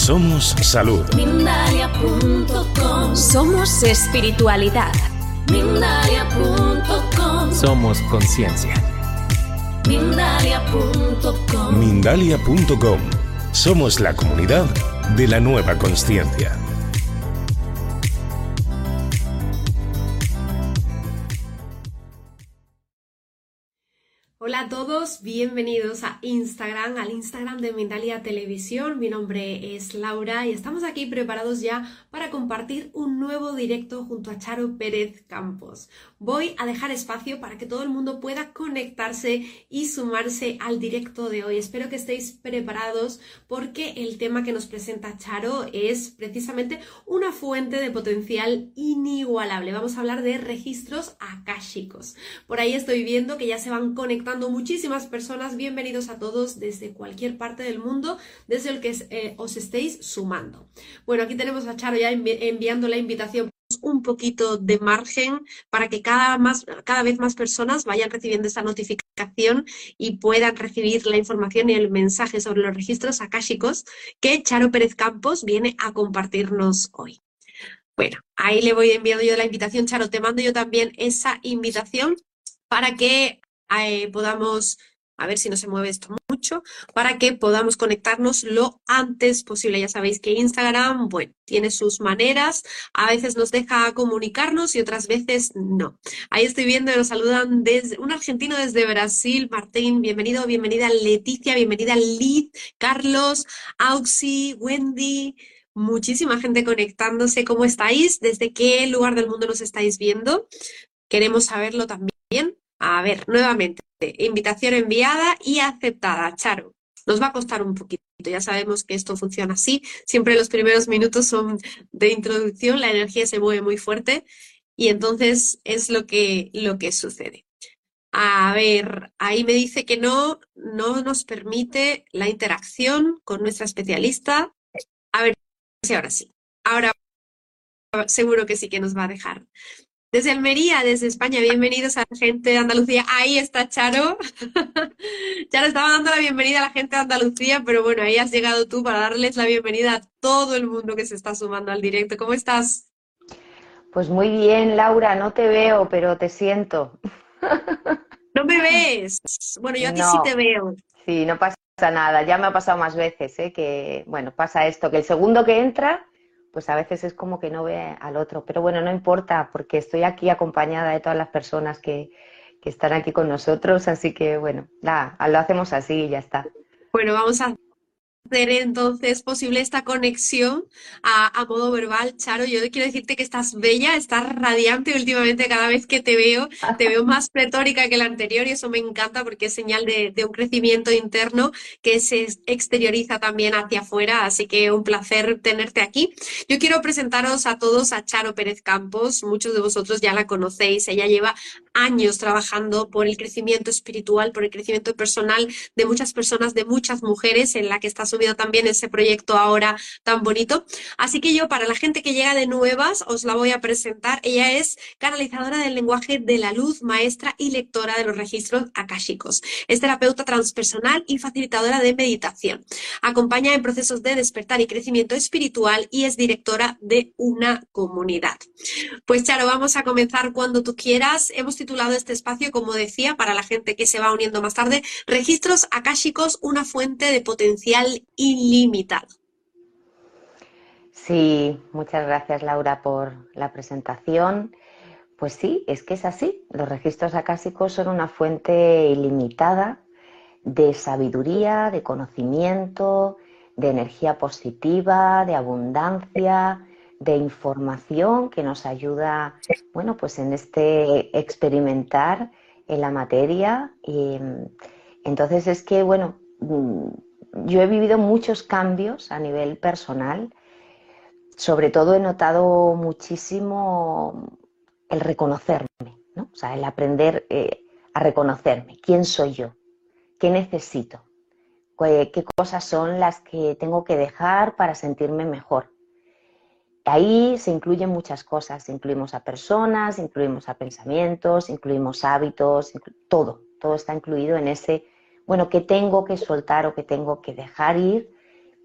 Somos salud. Mindalia.com. Somos espiritualidad. Mindalia.com. Somos conciencia. Mindalia.com. Mindalia.com. Somos la comunidad de la nueva consciencia. Hola a todos, bienvenidos a Instagram, al Instagram de Mindalia Televisión. Mi nombre es Laura y estamos aquí preparados ya para compartir un nuevo directo junto a Charo Pérez Campos. Voy a dejar espacio para que todo el mundo pueda conectarse y sumarse al directo de hoy. Espero que estéis preparados porque el tema que nos presenta Charo es precisamente una fuente de potencial inigualable. Vamos a hablar de registros akáshicos. Por ahí estoy viendo que ya se van conectando muchísimas personas. Bienvenidos a todos desde cualquier parte del mundo, desde el que os estéis sumando. Bueno, aquí tenemos a Charo ya enviando la invitación. Un poquito de margen para que cada vez más personas vayan recibiendo esta notificación y puedan recibir la información y el mensaje sobre los registros akáshicos que Charo Pérez Campos viene a compartirnos hoy. Bueno, ahí le voy enviando yo la invitación. Charo, te mando yo también esa invitación para que podamos, a ver si no se mueve esto mucho, para que podamos conectarnos lo antes posible. Ya sabéis que Instagram, bueno, tiene sus maneras, a veces nos deja comunicarnos y otras veces no. Ahí estoy viendo que nos saludan desde un argentino desde Brasil, Martín, bienvenido, bienvenida Leticia, bienvenida Liz, Carlos, Auxi, Wendy, muchísima gente conectándose. ¿Cómo estáis? ¿Desde qué lugar del mundo nos estáis viendo? Queremos saberlo también. A ver, nuevamente, invitación enviada y aceptada. Charo, nos va a costar un poquito, ya sabemos que esto funciona así, siempre los primeros minutos son de introducción, la energía se mueve muy fuerte y entonces es lo que sucede. A ver, ahí me dice que no nos permite la interacción con nuestra especialista. A ver si ahora sí. Ahora seguro que sí que nos va a dejar. Desde Almería, desde España, bienvenidos a la gente de Andalucía. Ahí está Charo. Charo estaba dando la bienvenida a la gente de Andalucía, pero bueno, ahí has llegado tú para darles la bienvenida a todo el mundo que se está sumando al directo. ¿Cómo estás? Pues muy bien, Laura, no te veo, pero te siento. ¿No me ves? Bueno, yo a ti sí te veo. Sí, no pasa nada. Ya me ha pasado más veces, que, bueno, pasa esto, que el segundo que entra, pues a veces es como que no ve al otro. Pero bueno, no importa, porque estoy aquí acompañada de todas las personas que están aquí con nosotros, así que bueno, nada, lo hacemos así y ya está. Bueno, vamos a hacer entonces posible esta conexión a modo verbal. Charo, yo quiero decirte que estás bella, estás radiante últimamente. Cada vez que te veo más pletórica que la anterior y eso me encanta porque es señal de un crecimiento interno que se exterioriza también hacia afuera, así que un placer tenerte aquí. Yo quiero presentaros a todos a Charo Pérez Campos. Muchos de vosotros ya la conocéis, ella lleva años trabajando por el crecimiento espiritual, por el crecimiento personal de muchas personas, de muchas mujeres, en la que está subido también ese proyecto ahora tan bonito. Así que yo, para la gente que llega de nuevas, os la voy a presentar. Ella es canalizadora del lenguaje de la luz, maestra y lectora de los registros akáshicos. Es terapeuta transpersonal y facilitadora de meditación. Acompaña en procesos de despertar y crecimiento espiritual y es directora de una comunidad. Pues Charo, vamos a comenzar cuando tú quieras. Hemos titulado este espacio, como decía, para la gente que se va uniendo más tarde, Registros akáshicos, una fuente de potencial ilimitado. Sí, muchas gracias, Laura, por la presentación. Pues sí, es que es así. Los registros akáshicos son una fuente ilimitada de sabiduría, de conocimiento, de energía positiva, de abundancia, de información que nos ayuda, bueno, pues en este experimentar en la materia. Y entonces es que, bueno, yo he vivido muchos cambios a nivel personal. Sobre todo he notado muchísimo el reconocerme, ¿no? O sea, el aprender a reconocerme. ¿Quién soy yo? ¿Qué necesito? ¿Qué cosas son las que tengo que dejar para sentirme mejor? Ahí se incluyen muchas cosas. Incluimos a personas, incluimos a pensamientos, incluimos hábitos, todo está incluido en ese, bueno, que tengo que soltar o que tengo que dejar ir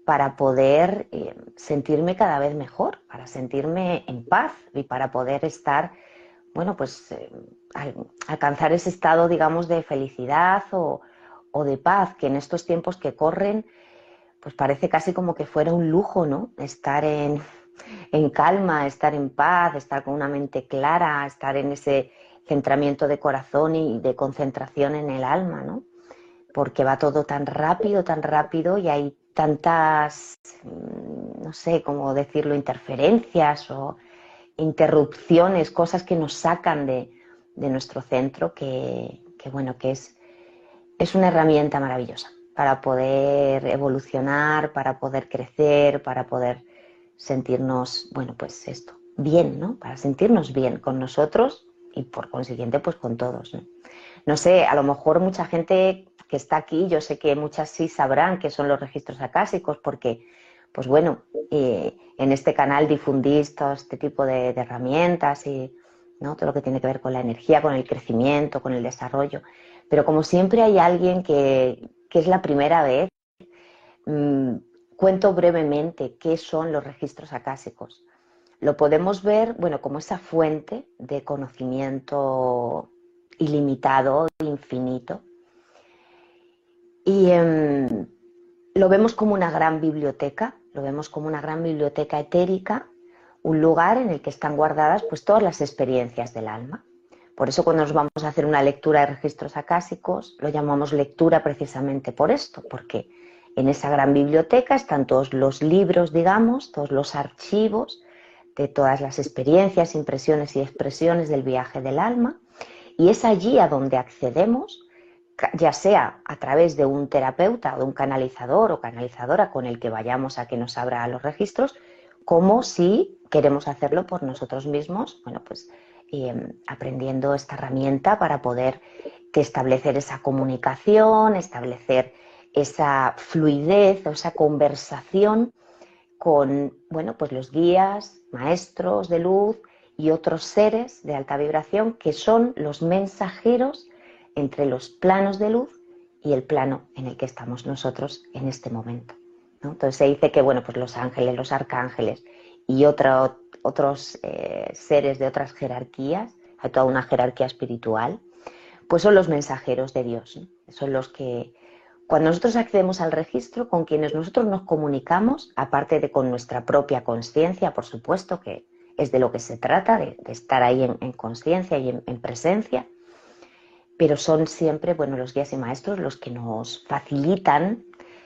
para poder sentirme cada vez mejor, para sentirme en paz y para poder estar, bueno, pues alcanzar ese estado, digamos, de felicidad o de paz, que en estos tiempos que corren, pues parece casi como que fuera un lujo, ¿no? Estar en calma, estar en paz, estar con una mente clara, estar en ese centramiento de corazón y de concentración en el alma, ¿no? Porque va todo tan rápido y hay tantas, no sé cómo decirlo, interferencias o interrupciones, cosas que nos sacan de nuestro centro, que bueno, que es una herramienta maravillosa para poder evolucionar, para poder crecer, para poder sentirnos, bueno, pues esto, bien, ¿no? Para sentirnos bien con nosotros y por consiguiente, pues con todos, ¿no? No sé, a lo mejor mucha gente que está aquí, yo sé que muchas sí sabrán qué son los registros acásicos porque, pues bueno, en este canal difundís todo este tipo de herramientas y, ¿no?, todo lo que tiene que ver con la energía, con el crecimiento, con el desarrollo. Pero como siempre hay alguien que es la primera vez, cuento brevemente qué son los registros acásicos. Lo podemos ver, bueno, como esa fuente de conocimiento ilimitado, infinito. Y lo vemos como una gran biblioteca, lo vemos como una gran biblioteca etérica, un lugar en el que están guardadas pues todas las experiencias del alma. Por eso cuando nos vamos a hacer una lectura de registros acásicos, lo llamamos lectura precisamente por esto, porque en esa gran biblioteca están todos los libros, digamos, todos los archivos de todas las experiencias, impresiones y expresiones del viaje del alma, y es allí a donde accedemos, ya sea a través de un terapeuta o de un canalizador o canalizadora con el que vayamos a que nos abra los registros, como si queremos hacerlo por nosotros mismos, bueno, pues aprendiendo esta herramienta para poder establecer esa comunicación, establecer esa fluidez o esa conversación con, bueno, pues los guías, maestros de luz y otros seres de alta vibración que son los mensajeros entre los planos de luz y el plano en el que estamos nosotros en este momento, ¿no? Entonces se dice que, bueno, pues los ángeles, los arcángeles y otros seres de otras jerarquías, hay toda una jerarquía espiritual, pues son los mensajeros de Dios, ¿no? Son los que, cuando nosotros accedemos al registro, con quienes nosotros nos comunicamos, aparte de con nuestra propia conciencia, por supuesto, que es de lo que se trata, de estar ahí en conciencia y en presencia, pero son siempre, bueno, los guías y maestros los que nos facilitan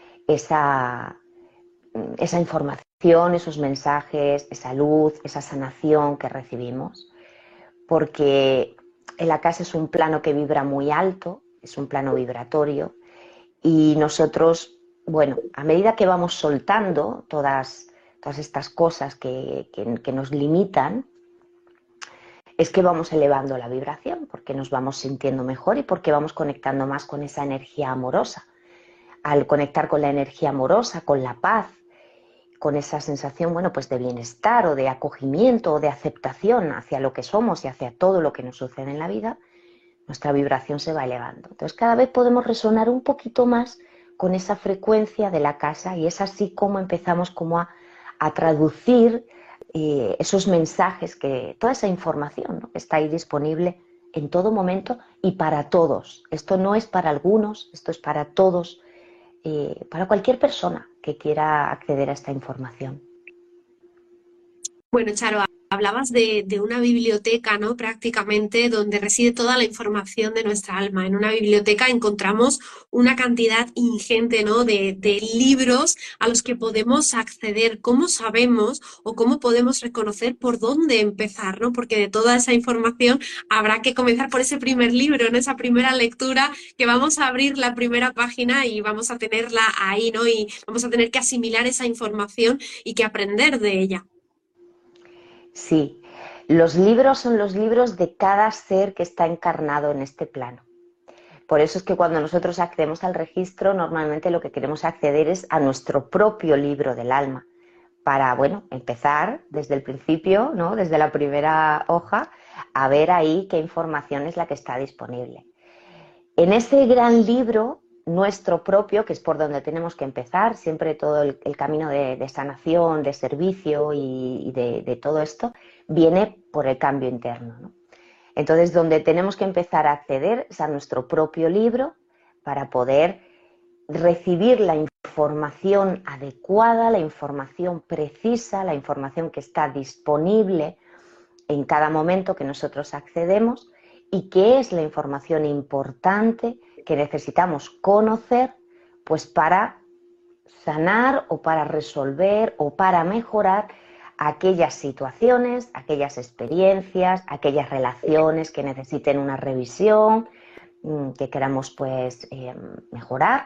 esa información, esos mensajes, esa luz, esa sanación que recibimos, porque la casa es un plano que vibra muy alto, es un plano vibratorio, y nosotros, bueno, a medida que vamos soltando todas estas cosas que nos limitan, es que vamos elevando la vibración, porque nos vamos sintiendo mejor y porque vamos conectando más con esa energía amorosa. Al conectar con la energía amorosa, con la paz, con esa sensación, bueno, pues de bienestar o de acogimiento o de aceptación hacia lo que somos y hacia todo lo que nos sucede en la vida, nuestra vibración se va elevando. Entonces cada vez podemos resonar un poquito más con esa frecuencia de la casa y es así como empezamos como a traducir esos mensajes, toda esa información, ¿no?, que está ahí disponible en todo momento y para todos. Esto no es para algunos, esto es para todos, para cualquier persona que quiera acceder a esta información. Bueno, Charo, hablabas de una biblioteca, ¿no?, prácticamente donde reside toda la información de nuestra alma. En una biblioteca encontramos una cantidad ingente, ¿no?, de libros a los que podemos acceder. ¿Cómo sabemos o cómo podemos reconocer por dónde empezar, ¿no? Porque de toda esa información habrá que comenzar por ese primer libro, en esa primera lectura, que vamos a abrir la primera página y vamos a tenerla ahí, ¿no? Y vamos a tener que asimilar esa información y que aprender de ella. Sí, los libros son los libros de cada ser que está encarnado en este plano. Por eso es que cuando nosotros accedemos al registro, normalmente lo que queremos acceder es a nuestro propio libro del alma, para, bueno, empezar desde el principio, ¿no?, desde la primera hoja, a ver ahí qué información es la que está disponible. En ese gran libro nuestro propio, que es por donde tenemos que empezar, siempre todo el camino de sanación, de servicio y de todo esto, viene por el cambio interno, ¿no? Entonces, donde tenemos que empezar a acceder es a nuestro propio libro para poder recibir la información adecuada, la información precisa, la información que está disponible en cada momento que nosotros accedemos y que es la información importante que necesitamos conocer, pues para sanar o para resolver o para mejorar aquellas situaciones, aquellas experiencias, aquellas relaciones que necesiten una revisión, que queramos pues mejorar.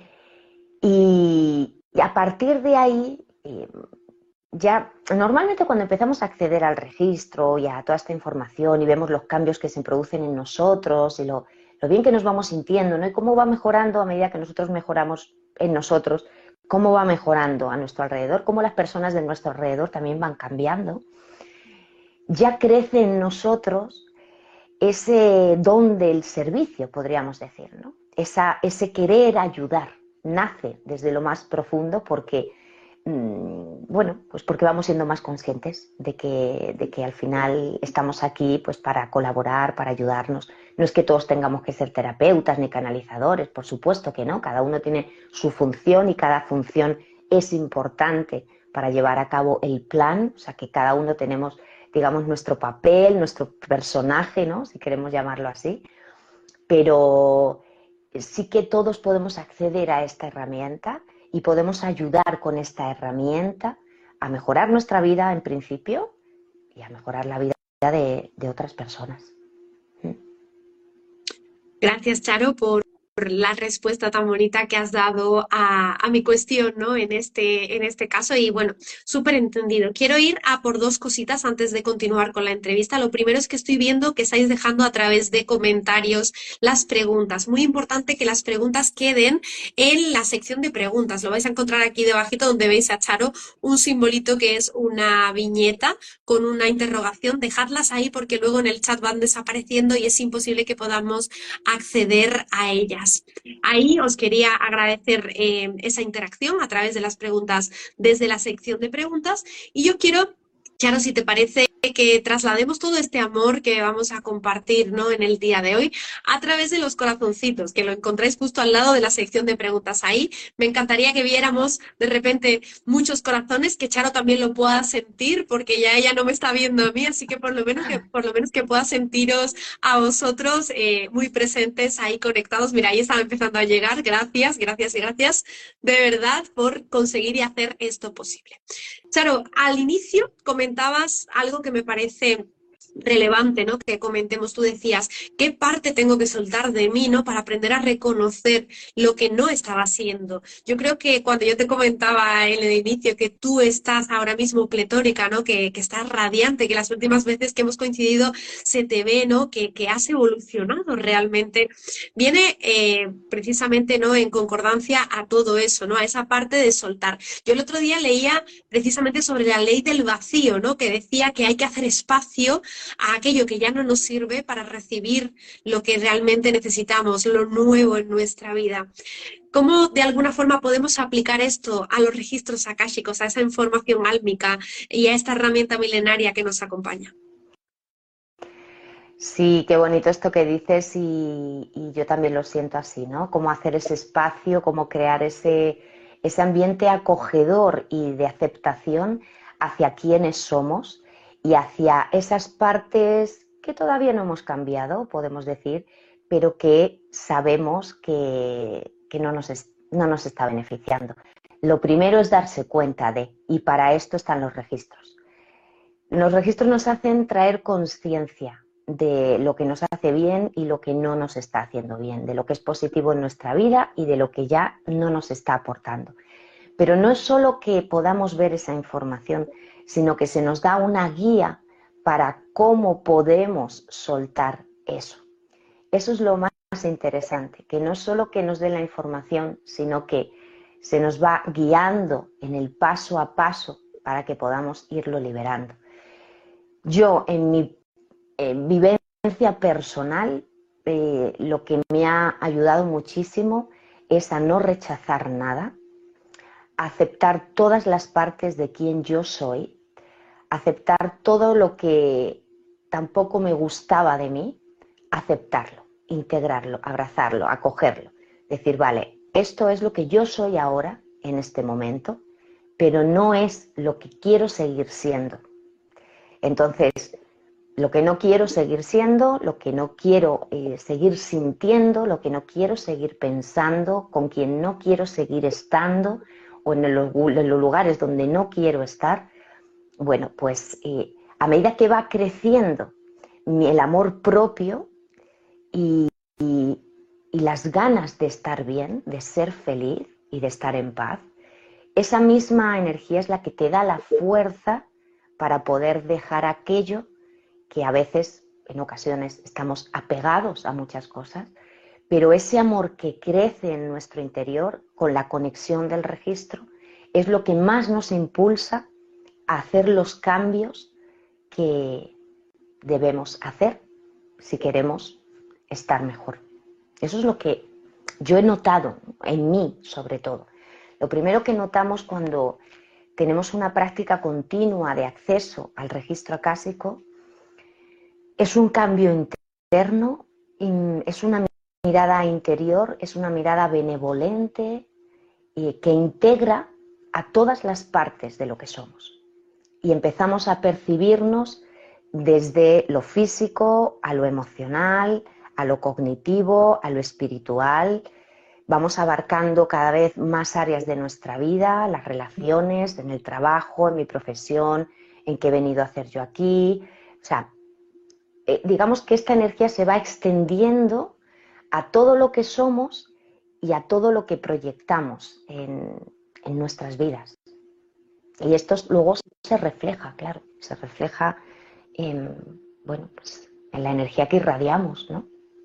Y a partir de ahí, ya normalmente cuando empezamos a acceder al registro y a toda esta información y vemos los cambios que se producen en nosotros y lo bien que nos vamos sintiendo, ¿no? Y cómo va mejorando a medida que nosotros mejoramos en nosotros, cómo va mejorando a nuestro alrededor, cómo las personas de nuestro alrededor también van cambiando, ya crece en nosotros ese don del servicio, podríamos decir, ¿no? Ese querer ayudar nace desde lo más profundo porque, bueno, pues porque vamos siendo más conscientes de que al final estamos aquí pues para colaborar, para ayudarnos. No es que todos tengamos que ser terapeutas ni canalizadores, por supuesto que no, cada uno tiene su función y cada función es importante para llevar a cabo el plan, o sea que cada uno tenemos, digamos, nuestro papel, nuestro personaje, ¿no? Si queremos llamarlo así, pero sí que todos podemos acceder a esta herramienta y podemos ayudar con esta herramienta a mejorar nuestra vida en principio y a mejorar la vida de otras personas. Gracias, Charo, por la respuesta tan bonita que has dado a mi cuestión, ¿no? En este caso. Y bueno, súper entendido. Quiero ir a por dos cositas antes de continuar con la entrevista. Lo primero es que estoy viendo que estáis dejando a través de comentarios las preguntas. Muy importante que las preguntas queden en la sección de preguntas. Lo vais a encontrar aquí debajito donde veis a Charo un simbolito que es una viñeta con una interrogación. Dejadlas ahí porque luego en el chat van desapareciendo y es imposible que podamos acceder a ellas. Ahí os quería agradecer esa interacción a través de las preguntas desde la sección de preguntas y yo quiero, Charo, si te parece, que traslademos todo este amor que vamos a compartir, ¿no? En el día de hoy a través de los corazoncitos, que lo encontráis justo al lado de la sección de preguntas. Ahí me encantaría que viéramos de repente muchos corazones, que Charo también lo pueda sentir, porque ya ella no me está viendo a mí, así que por lo menos que pueda sentiros a vosotros muy presentes ahí conectados. Mira, ahí están empezando a llegar. Gracias, gracias y gracias de verdad por conseguir y hacer esto posible. Charo, al inicio comentabas algo que me parece relevante, ¿no? Que comentemos, tú decías, ¿qué parte tengo que soltar de mí, ¿no? Para aprender a reconocer lo que no estaba haciendo. Yo creo que cuando yo te comentaba en el inicio que tú estás ahora mismo pletórica, ¿no? Que estás radiante, que las últimas veces que hemos coincidido se te ve, ¿no? Que has evolucionado realmente. Viene precisamente, ¿no? En concordancia a todo eso, ¿no? A esa parte de soltar. Yo el otro día leía precisamente sobre la ley del vacío, ¿no? Que decía que hay que hacer espacio a aquello que ya no nos sirve para recibir lo que realmente necesitamos, lo nuevo en nuestra vida. ¿Cómo de alguna forma podemos aplicar esto a los registros akáshicos, a esa información álmica y a esta herramienta milenaria que nos acompaña? Sí, qué bonito esto que dices y yo también lo siento así, ¿no? Cómo hacer ese espacio, cómo crear ese ambiente acogedor y de aceptación hacia quienes somos y hacia esas partes que todavía no hemos cambiado, podemos decir, pero que sabemos que no nos está beneficiando. Lo primero es darse cuenta de, y para esto están los registros. Los registros nos hacen traer conciencia de lo que nos hace bien y lo que no nos está haciendo bien, de lo que es positivo en nuestra vida y de lo que ya no nos está aportando. Pero no es solo que podamos ver esa información, sino que se nos da una guía para cómo podemos soltar eso. Eso es lo más interesante, que no es solo que nos dé la información, sino que se nos va guiando en el paso a paso para que podamos irlo liberando. Yo, en mi vivencia personal, lo que me ha ayudado muchísimo es a no rechazar nada, a aceptar todas las partes de quien yo soy, aceptar todo lo que tampoco me gustaba de mí, aceptarlo, integrarlo, abrazarlo, acogerlo. Decir, vale, esto es lo que yo soy ahora, en este momento, pero no es lo que quiero seguir siendo. Entonces, lo que no quiero seguir siendo, lo que no quiero seguir sintiendo, lo que no quiero seguir pensando, con quien no quiero seguir estando o en los lugares donde no quiero estar, bueno, pues a medida que va creciendo el amor propio y las ganas de estar bien, de ser feliz y de estar en paz, esa misma energía es la que te da la fuerza para poder dejar aquello que a veces, en ocasiones, estamos apegados a muchas cosas, pero ese amor que crece en nuestro interior con la conexión del registro es lo que más nos impulsa a hacer los cambios que debemos hacer si queremos estar mejor. Eso es lo que yo he notado en mí, sobre todo. Lo primero que notamos cuando tenemos una práctica continua de acceso al registro acásico es un cambio interno, es una mirada interior, es una mirada benevolente que integra a todas las partes de lo que somos. Y empezamos a percibirnos desde lo físico a lo emocional, a lo cognitivo, a lo espiritual. Vamos abarcando cada vez más áreas de nuestra vida, las relaciones, en el trabajo, en mi profesión, en qué he venido a hacer yo aquí. O sea, digamos que esta energía se va extendiendo a todo lo que somos y a todo lo que proyectamos en nuestras vidas. Y esto luego se refleja, claro, se refleja bueno, pues, en la energía que irradiamos, ¿no?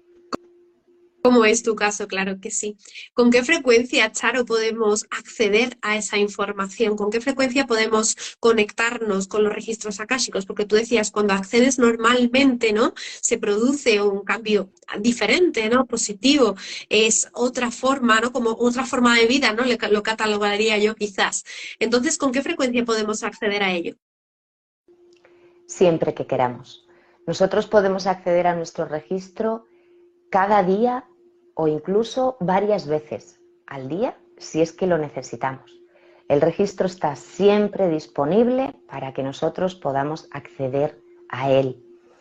Como es tu caso, claro que sí. ¿Con qué frecuencia, Charo, podemos acceder a esa información? ¿Con qué frecuencia podemos conectarnos con los registros akáshicos? Porque tú decías, cuando accedes normalmente, ¿no? Se produce un cambio diferente, ¿no? Positivo. Es otra forma, ¿no? Como otra forma de vida, ¿no? Lo catalogaría yo quizás. Entonces, ¿con qué frecuencia podemos acceder a ello? Siempre que queramos. Nosotros podemos acceder a nuestro registro cada día o incluso varias veces al día si es que lo necesitamos. El registro está siempre disponible para que nosotros podamos acceder a él.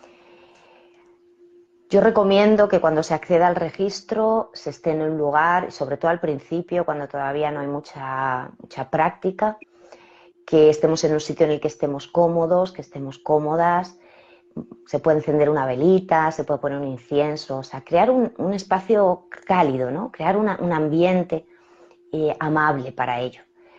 Yo recomiendo que cuando se acceda al registro se esté en un lugar, sobre todo al principio, cuando todavía no hay mucha práctica, que estemos en un sitio en el que estemos cómodos, que estemos cómodas. Se puede encender una velita, se puede poner un incienso, o sea, crear un espacio cálido, ¿no? Crear un ambiente amable para ello.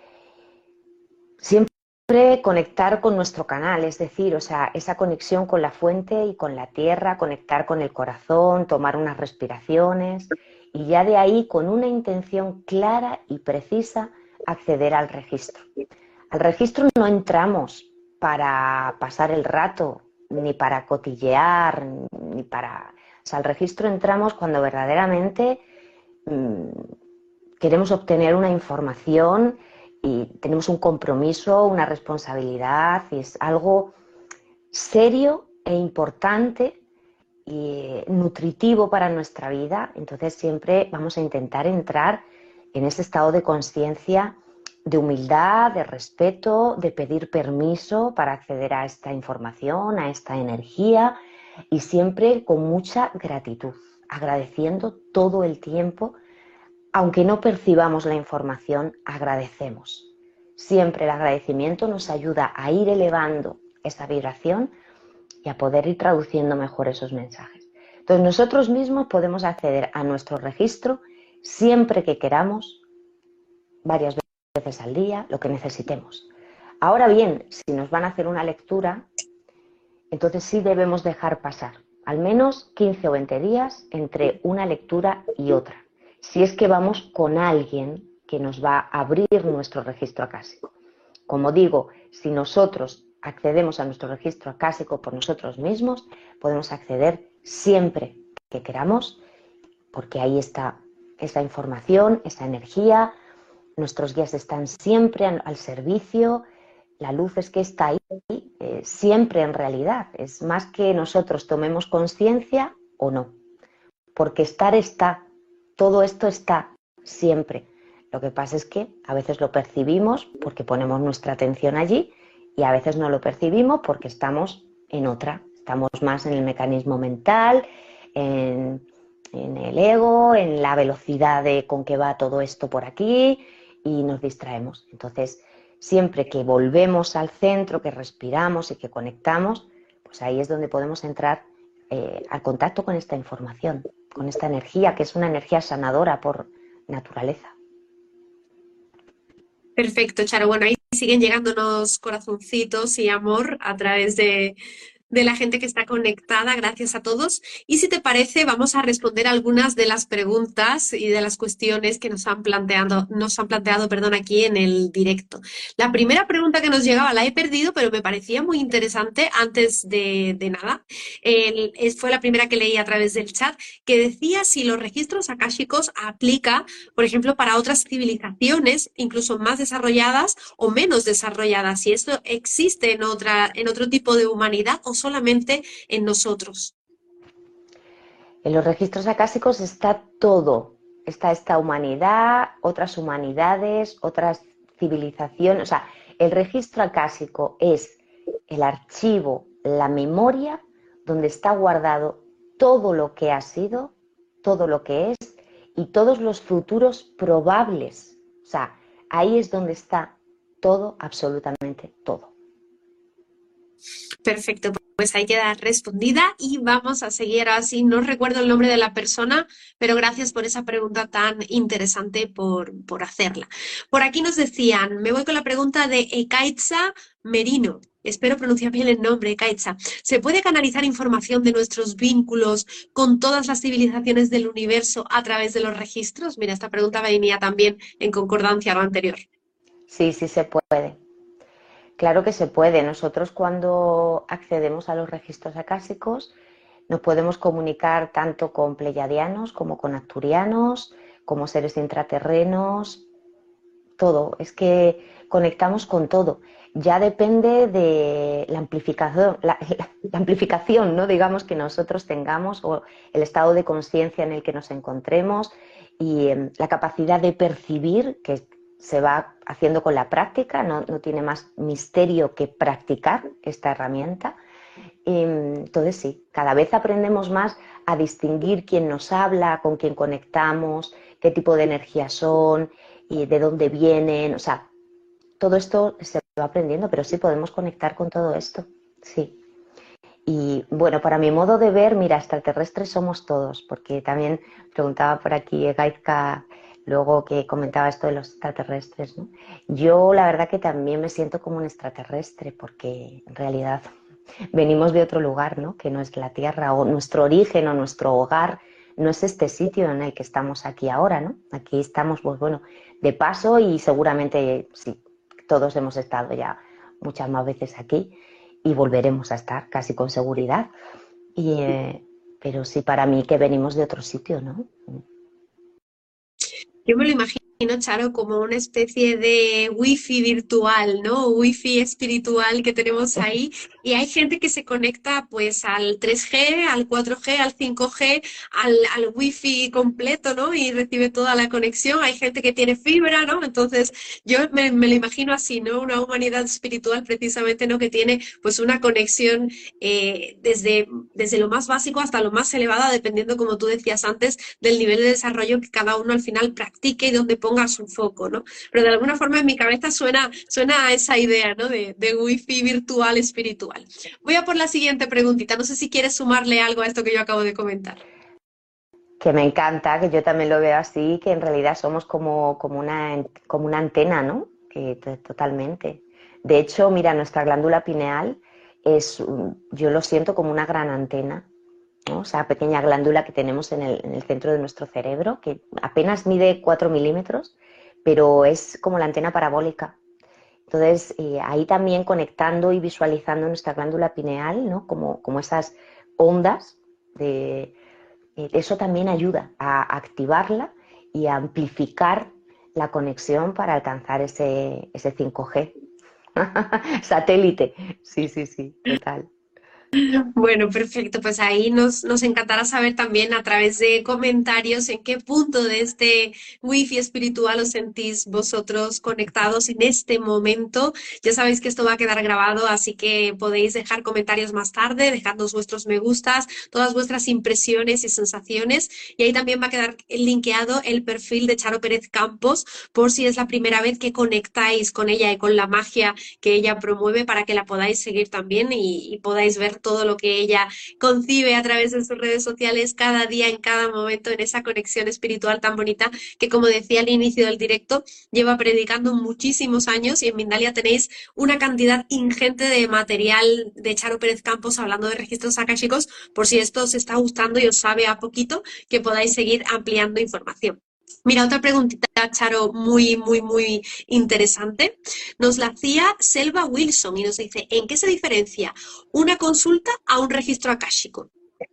Siempre conectar con nuestro canal, es decir, o sea, esa conexión con la fuente y con la tierra, conectar con el corazón, tomar unas respiraciones y ya de ahí, con una intención clara y precisa, acceder al registro. Al registro no entramos para pasar el rato, ni para cotillear, ni para... O sea, al registro entramos cuando verdaderamente queremos obtener una información y tenemos un compromiso, una responsabilidad, y es algo serio e importante y nutritivo para nuestra vida. Entonces siempre vamos a intentar entrar en ese estado de conciencia, de humildad, de respeto, de pedir permiso para acceder a esta información, a esta energía, y siempre con mucha gratitud, agradeciendo todo el tiempo. Aunque no percibamos la información, agradecemos. Siempre el agradecimiento nos ayuda a ir elevando esa vibración y a poder ir traduciendo mejor esos mensajes. Entonces nosotros mismos podemos acceder a nuestro registro siempre que queramos, varias veces al día, lo que necesitemos. Ahora bien, si nos van a hacer una lectura, entonces sí debemos dejar pasar al menos 15 o 20 días entre una lectura y otra, si es que vamos con alguien que nos va a abrir nuestro registro acásico. Como digo, si nosotros accedemos a nuestro registro acásico por nosotros mismos, podemos acceder siempre que queramos, porque ahí está esa información, esa energía. Nuestros guías están siempre al servicio. La luz es que está ahí siempre en realidad. Es más que nosotros tomemos conciencia o no. Porque estar está. Todo esto está siempre. Lo que pasa es que a veces lo percibimos porque ponemos nuestra atención allí y a veces no lo percibimos porque estamos en otra. Estamos más en el mecanismo mental, en el ego, en la velocidad con que va todo esto por aquí y nos distraemos. Entonces, siempre que volvemos al centro, que respiramos y que conectamos, pues ahí es donde podemos entrar al contacto con esta información, con esta energía, que es una energía sanadora por naturaleza. Perfecto, Charo. Bueno, ahí siguen llegándonos corazoncitos y amor a través de la gente que está conectada. Gracias a todos. Y si te parece, vamos a responder algunas de las preguntas y de las cuestiones que nos han planteado, perdón, aquí en el directo. La primera pregunta que nos llegaba la he perdido, pero me parecía muy interesante antes de nada. Fue la primera que leí a través del chat, que decía si los registros akáshicos aplica, por ejemplo, para otras civilizaciones, incluso más desarrolladas o menos desarrolladas, si esto existe en otro tipo de humanidad o solamente en nosotros. En los registros acásicos está todo. Está esta humanidad, otras humanidades, otras civilizaciones. O sea, el registro acásico es el archivo, la memoria, donde está guardado todo lo que ha sido, todo lo que es y todos los futuros probables. O sea, ahí es donde está todo, absolutamente todo. Perfecto, pues ahí queda respondida y vamos a seguir así. No recuerdo el nombre de la persona, pero gracias por esa pregunta tan interesante por hacerla. Por aquí nos decían, me voy con la pregunta de Ekaitza Merino. Espero pronunciar bien el nombre, Ekaitza. ¿Se puede canalizar información de nuestros vínculos con todas las civilizaciones del universo a través de los registros? Mira, esta pregunta venía también en concordancia a lo anterior. Sí, sí se puede. Claro que se puede. Nosotros cuando accedemos a los registros acásicos nos podemos comunicar tanto con pleyadianos como con arcturianos, como seres intraterrenos, todo. Es que conectamos con todo. Ya depende de la amplificación, la amplificación, ¿no? Digamos, que nosotros tengamos o el estado de conciencia en el que nos encontremos y la capacidad de percibir, que se va haciendo con la práctica, no tiene más misterio que practicar esta herramienta. Entonces sí, cada vez aprendemos más a distinguir quién nos habla, con quién conectamos, qué tipo de energías son y de dónde vienen. O sea, todo esto se va aprendiendo, pero sí podemos conectar con todo esto, sí. Y bueno, para mi modo de ver, mira, extraterrestres somos todos, porque también preguntaba por aquí Gaizka, luego que comentaba esto de los extraterrestres, ¿no? Yo la verdad que también me siento como un extraterrestre, porque en realidad venimos de otro lugar, ¿no? Que no es la Tierra, o nuestro origen o nuestro hogar no es este sitio en el que estamos aquí ahora, ¿no? Aquí estamos, pues bueno, de paso y seguramente sí, todos hemos estado ya muchas más veces aquí y volveremos a estar casi con seguridad. Pero sí, para mí que venimos de otro sitio, ¿no? Yo me lo imagino, Charo, como una especie de wifi virtual, ¿no? Wifi espiritual que tenemos ahí. Y hay gente que se conecta pues al 3G, al 4G, al 5G, al wifi completo, ¿no? Y recibe toda la conexión. Hay gente que tiene fibra, ¿no? Entonces yo me lo imagino así, ¿no? Una humanidad espiritual precisamente, ¿no? Que tiene pues una conexión desde lo más básico hasta lo más elevado, dependiendo, como tú decías antes, del nivel de desarrollo que cada uno al final practique y donde ponga su foco, ¿no? Pero de alguna forma en mi cabeza suena a esa idea, ¿no? De wifi virtual espiritual. Voy a por la siguiente preguntita. No sé si quieres sumarle algo a esto que yo acabo de comentar. Que me encanta, que yo también lo veo así, que en realidad somos como una antena, ¿no? Totalmente. De hecho, mira, nuestra glándula pineal yo lo siento como una gran antena, ¿no? O sea, pequeña glándula que tenemos en el centro de nuestro cerebro, que apenas mide 4 milímetros, pero es como la antena parabólica. Entonces, ahí también conectando y visualizando nuestra glándula pineal, ¿no? Como esas ondas eso también ayuda a activarla y amplificar la conexión para alcanzar ese 5G. Satélite. Sí, sí, sí, total. Bueno, perfecto. Pues ahí nos encantará saber también a través de comentarios en qué punto de este wifi espiritual os sentís vosotros conectados en este momento. Ya sabéis que esto va a quedar grabado, así que podéis dejar comentarios más tarde, dejadnos vuestros me gustas, todas vuestras impresiones y sensaciones. Y ahí también va a quedar linkeado el perfil de Charo Pérez Campos, por si es la primera vez que conectáis con ella y con la magia que ella promueve, para que la podáis seguir también y podáis ver todo lo que ella concibe a través de sus redes sociales cada día, en cada momento, en esa conexión espiritual tan bonita que, como decía al inicio del directo, lleva predicando muchísimos años, y en Mindalia tenéis una cantidad ingente de material de Charo Pérez Campos hablando de registros akáshicos, por si esto os está gustando y os sabe a poquito, que podáis seguir ampliando información. Mira, otra preguntita, Charo, muy interesante. Nos la hacía Selva Wilson y nos dice, ¿en qué se diferencia una consulta a un registro akáshico?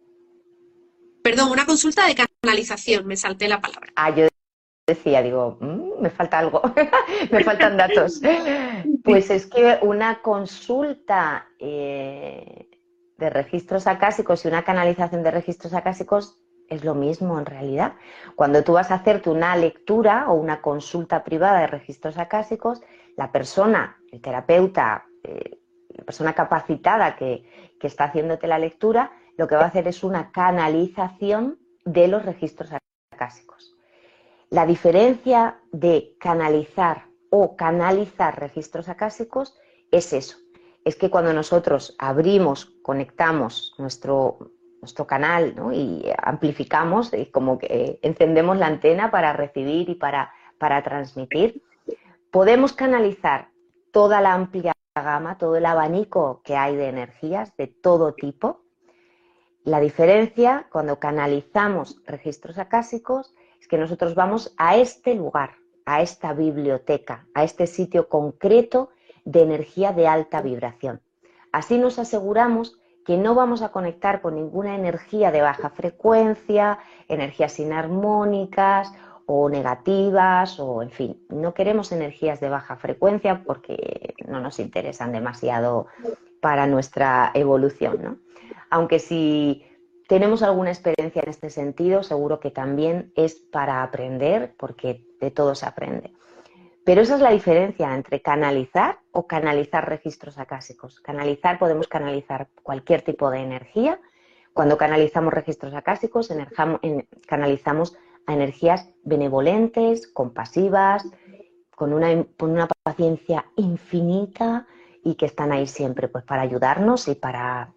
Perdón, una consulta de canalización, me salté la palabra. Yo decía, digo, me falta algo, me faltan datos. Pues es que una consulta de registros akásicos y una canalización de registros akásicos es lo mismo en realidad. Cuando tú vas a hacerte una lectura o una consulta privada de registros akásicos, la persona, el terapeuta, la persona capacitada que está haciéndote la lectura, lo que va a hacer es una canalización de los registros akásicos. La diferencia de canalizar o canalizar registros akásicos es eso. Es que cuando nosotros abrimos, conectamos nuestro canal, ¿no? Y amplificamos, y como que encendemos la antena para recibir y para transmitir, podemos canalizar toda la amplia gama, todo el abanico que hay de energías de todo tipo. La diferencia cuando canalizamos registros akásicos es que nosotros vamos a este lugar, a esta biblioteca, a este sitio concreto de energía de alta vibración. Así nos aseguramos que no vamos a conectar con ninguna energía de baja frecuencia, energías inarmónicas o negativas, o en fin, no queremos energías de baja frecuencia porque no nos interesan demasiado para nuestra evolución, ¿no? Aunque si tenemos alguna experiencia en este sentido, seguro que también es para aprender, porque de todo se aprende. Pero esa es la diferencia entre canalizar o canalizar registros akásicos. Canalizar, podemos canalizar cualquier tipo de energía. Cuando canalizamos registros akásicos, canalizamos a energías benevolentes, compasivas, con una paciencia infinita y que están ahí siempre pues, para ayudarnos y para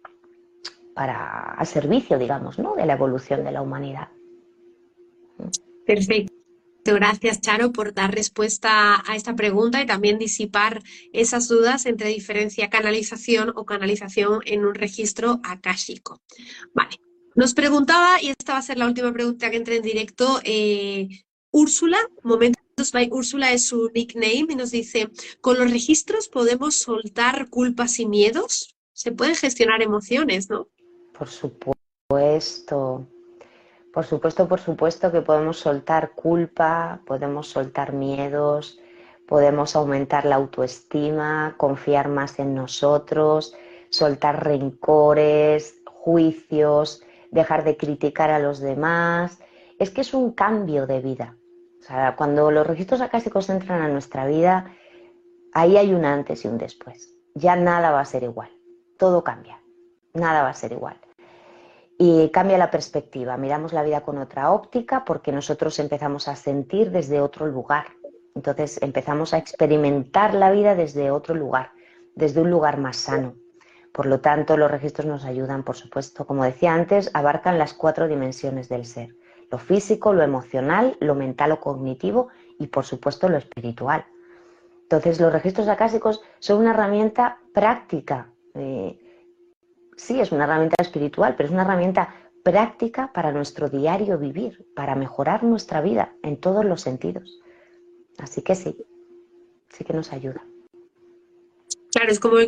al servicio, digamos, ¿no? de la evolución de la humanidad. Perfecto. Gracias, Charo, por dar respuesta a esta pregunta y también disipar esas dudas entre diferencia canalización o canalización en un registro akáshico. Vale. Nos preguntaba, y esta va a ser la última pregunta que entre en directo, Úrsula, Momentos by Úrsula es su nickname, y nos dice, ¿con los registros podemos soltar culpas y miedos? Se pueden gestionar emociones, ¿no? Por supuesto. Por supuesto que podemos soltar culpa, podemos soltar miedos, podemos aumentar la autoestima, confiar más en nosotros, soltar rencores, juicios, dejar de criticar a los demás. Es que es un cambio de vida. O sea, cuando los registros akásicos entran a nuestra vida, ahí hay un antes y un después. Ya nada va a ser igual. Todo cambia. Nada va a ser igual. Y cambia la perspectiva, miramos la vida con otra óptica porque nosotros empezamos a sentir desde otro lugar. Entonces empezamos a experimentar la vida desde otro lugar, desde un lugar más sano. Por lo tanto, los registros nos ayudan, por supuesto, como decía antes, abarcan las 4 dimensiones del ser. Lo físico, lo emocional, lo mental o cognitivo y, por supuesto, lo espiritual. Entonces, los registros akásicos son una herramienta práctica. Sí, es una herramienta espiritual, pero es una herramienta práctica para nuestro diario vivir, para mejorar nuestra vida en todos los sentidos. Así que sí que nos ayuda. Claro, es como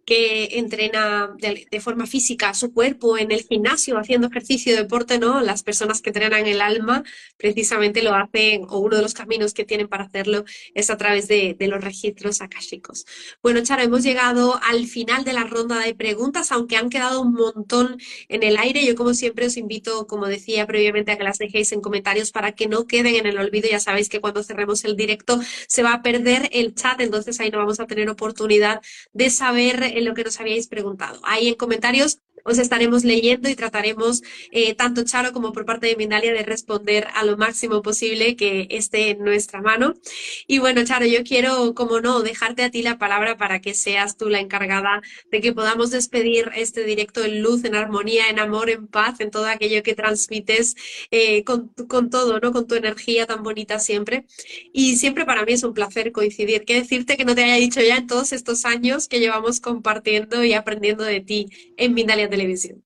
que entrena de forma física su cuerpo en el gimnasio, haciendo ejercicio, deporte, ¿no? Las personas que entrenan el alma precisamente lo hacen, o uno de los caminos que tienen para hacerlo es a través de los registros akáshicos. Bueno, Charo, hemos llegado al final de la ronda de preguntas, aunque han quedado un montón en el aire. Yo, como siempre, os invito, como decía previamente, a que las dejéis en comentarios para que no queden en el olvido. Ya sabéis que cuando cerremos el directo se va a perder el chat, entonces ahí no vamos a tener oportunidad de saber lo que nos habíais preguntado. Ahí en comentarios os estaremos leyendo y trataremos, tanto Charo como por parte de Mindalia, de responder a lo máximo posible que esté en nuestra mano. Y bueno, Charo, yo quiero, como no, dejarte a ti la palabra para que seas tú la encargada de que podamos despedir este directo en luz, en armonía, en amor, en paz, en todo aquello que transmites, con todo, ¿no? Con tu energía tan bonita siempre. Y siempre para mí es un placer coincidir. Qué decirte que no te haya dicho ya en todos estos años que llevamos compartiendo y aprendiendo de ti en Mindalia Televisión.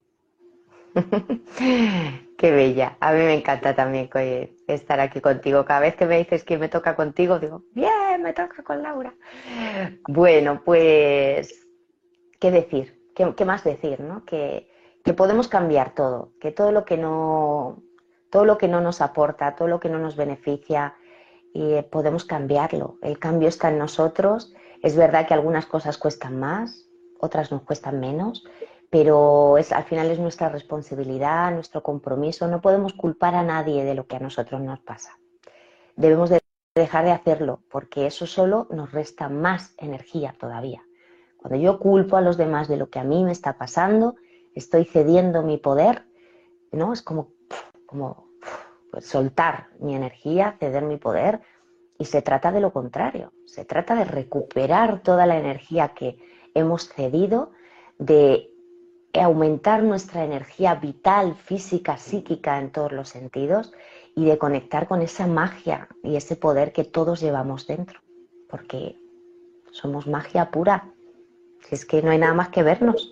Qué bella. A mí me encanta también estar aquí contigo. Cada vez que me dices que me toca contigo, digo, bien, me toca con Laura. Bueno, pues, ¿qué decir? ¿Qué más decir, no? Que podemos cambiar todo, que todo lo que no nos aporta, todo lo que no nos beneficia, podemos cambiarlo. El cambio está en nosotros. Es verdad que algunas cosas cuestan más, otras nos cuestan menos, pero al final es nuestra responsabilidad, nuestro compromiso. No podemos culpar a nadie de lo que a nosotros nos pasa. Debemos de dejar de hacerlo, porque eso solo nos resta más energía todavía. Cuando yo culpo a los demás de lo que a mí me está pasando, estoy cediendo mi poder, ¿no? Es como pues, soltar mi energía, ceder mi poder, y se trata de lo contrario. Se trata de recuperar toda la energía que hemos cedido, de aumentar nuestra energía vital, física, psíquica en todos los sentidos, y de conectar con esa magia y ese poder que todos llevamos dentro, porque somos magia pura. Si es que no hay nada más que vernos.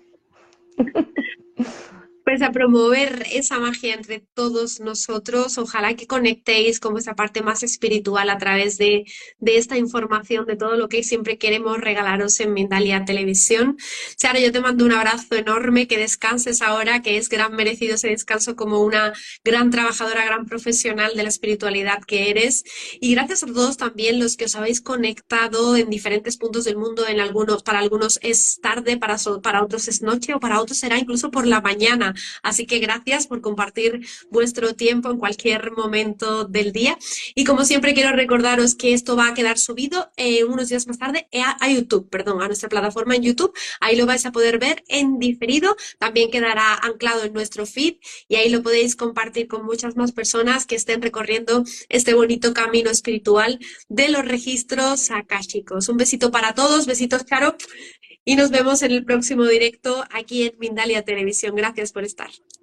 Pues a promover esa magia entre todos nosotros. Ojalá que conectéis con esa parte más espiritual a través de esta información, de todo lo que siempre queremos regalaros en Mindalia Televisión. Charo, yo te mando un abrazo enorme, que descanses ahora, que es gran merecido ese descanso como una gran trabajadora, gran profesional de la espiritualidad que eres. Y gracias a todos también los que os habéis conectado en diferentes puntos del mundo. Para algunos es tarde, para otros es noche, o para otros será incluso por la mañana. Así que gracias por compartir vuestro tiempo en cualquier momento del día. Y como siempre, quiero recordaros que esto va a quedar subido unos días más tarde a YouTube, perdón, a nuestra plataforma en YouTube. Ahí lo vais a poder ver en diferido. También quedará anclado en nuestro feed y ahí lo podéis compartir con muchas más personas que estén recorriendo este bonito camino espiritual de los registros akáshicos. Un besito para todos, besitos, Charo. Y nos vemos en el próximo directo aquí en Mindalia Televisión. Gracias por estar.